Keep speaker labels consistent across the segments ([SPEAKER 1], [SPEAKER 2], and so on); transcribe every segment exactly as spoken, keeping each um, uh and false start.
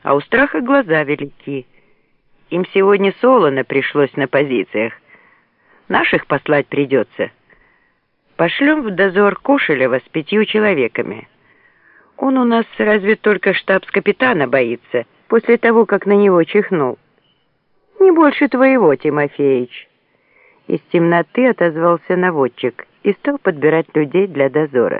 [SPEAKER 1] а у страха глаза велики. Им сегодня солоно пришлось на позициях. Наших послать придется. Пошлем в дозор Кошелева с пятью человеками. Он у нас разве только штабс-капитана боится, после того, как на него чихнул. Не больше твоего, Тимофеич. Из темноты отозвался наводчик и стал подбирать людей для дозора.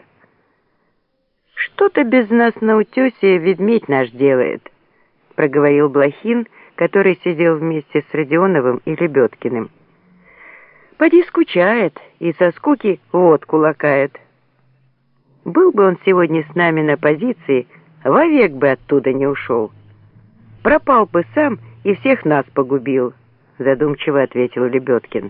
[SPEAKER 1] «Что-то без нас на утесе ведмедь наш делает», — проговорил Блохин, который сидел вместе с Родионовым и Лебедкиным. «Поди скучает и со скуки водку лакает. Был бы он сегодня с нами на позиции, вовек бы оттуда не ушел. Пропал бы сам и всех нас погубил», — задумчиво ответил Лебедкин.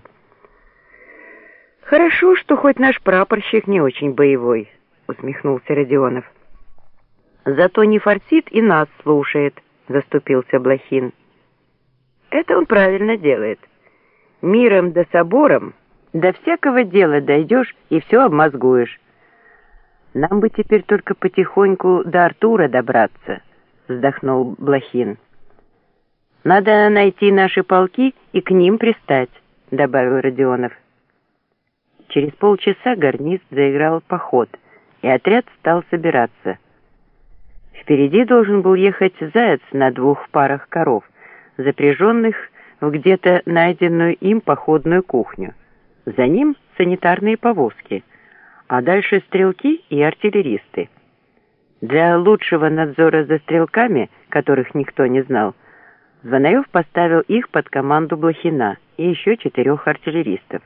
[SPEAKER 1] «Хорошо, что хоть наш прапорщик не очень боевой», — усмехнулся Родионов. «Зато не форсит и нас слушает», — заступился Блохин. «Это он правильно делает. Миром да собором до всякого дела дойдешь и все обмозгуешь. Нам бы теперь только потихоньку до Артура добраться», — вздохнул Блохин. «Надо найти наши полки и к ним пристать», — добавил Родионов. Через полчаса гарнист заиграл поход, и отряд стал собираться. Впереди должен был ехать заяц на двух парах коров, запряженных в где-то найденную им походную кухню. За ним санитарные повозки, а дальше стрелки и артиллеристы. Для лучшего надзора за стрелками, которых никто не знал, Звонаев поставил их под команду Блохина и еще четырех артиллеристов.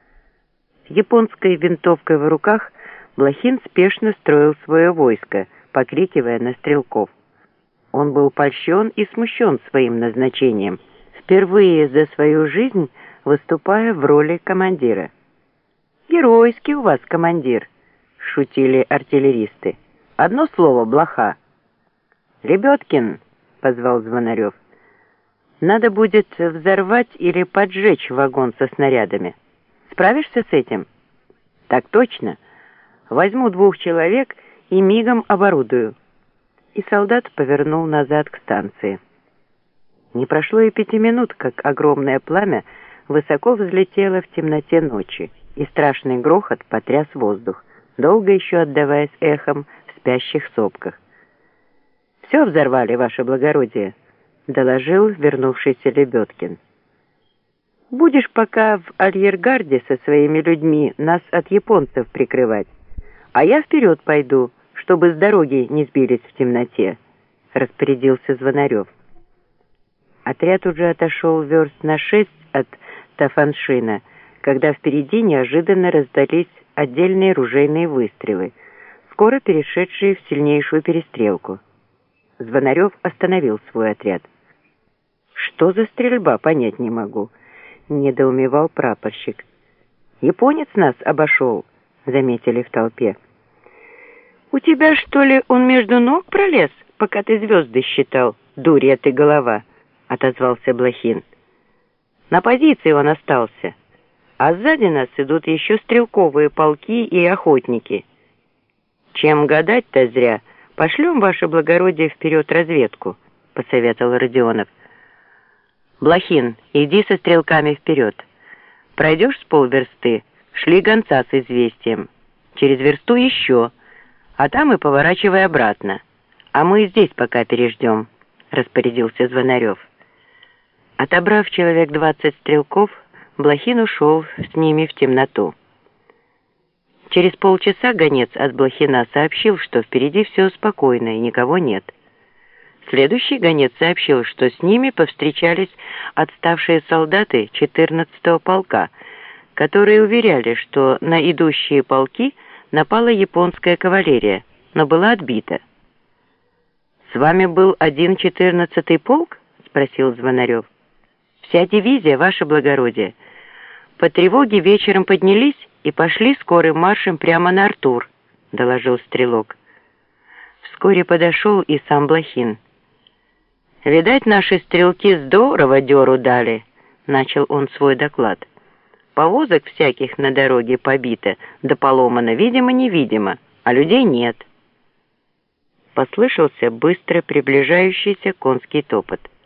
[SPEAKER 1] С японской винтовкой в руках Блохин спешно строил свое войско, покрикивая на стрелков. Он был польщен и смущен своим назначением, впервые за свою жизнь выступая в роли командира. «Геройский у вас командир», — шутили артиллеристы. «Одно слово — блоха». «Лебедкин», — позвал Звонарев, — «надо будет взорвать или поджечь вагон со снарядами. Справишься с этим?» «Так точно. Возьму двух человек и мигом оборудую». И солдат повернул назад к станции. Не прошло и пяти минут, как огромное пламя высоко взлетело в темноте ночи, и страшный грохот потряс воздух, долго еще отдаваясь эхом в спящих сопках. «Все взорвали, ваше благородие», — доложил вернувшийся Лебедкин. «Будешь пока в арьергарде со своими людьми нас от японцев прикрывать, а я вперед пойду, чтобы с дороги не сбились в темноте», — распорядился Звонарев. Отряд уже отошел верст на шесть от Тафаншина, когда впереди неожиданно раздались отдельные ружейные выстрелы, скоро перешедшие в сильнейшую перестрелку. Звонарев остановил свой отряд. «Что за стрельба, понять не могу», — недоумевал прапорщик. «Японец нас обошел», — заметили в толпе. «У тебя, что ли, он между ног пролез, пока ты звезды считал, дурья ты голова?» — отозвался Блохин. «На позиции он остался, а сзади нас идут еще стрелковые полки и охотники. Чем гадать-то зря, пошлем, ваше благородие, вперед разведку», — посоветовал Родионов. «Блохин, иди со стрелками вперед. Пройдешь с полверсты, шли гонца с известием. Через версту еще, а там и поворачивай обратно. А мы здесь пока переждем», — распорядился Звонарев. Отобрав человек двадцать стрелков, Блохин ушел с ними в темноту. Через полчаса гонец от Блохина сообщил, что впереди все спокойно и никого нет. Следующий гонец сообщил, что с ними повстречались отставшие солдаты четырнадцатого полка, которые уверяли, что на идущие полки напала японская кавалерия, но была отбита. «С вами был один четырнадцатый полк?» — спросил Звонарев. «Вся дивизия, ваше благородие. По тревоге вечером поднялись и пошли скорым маршем прямо на Артур», — доложил стрелок. Вскоре подошел и сам Блохин. «Видать, наши стрелки здорово дёру дали», — начал он свой доклад. «Повозок всяких на дороге побито, да поломано, видимо-невидимо, а людей нет». послышался быстро приближающийся конский топот.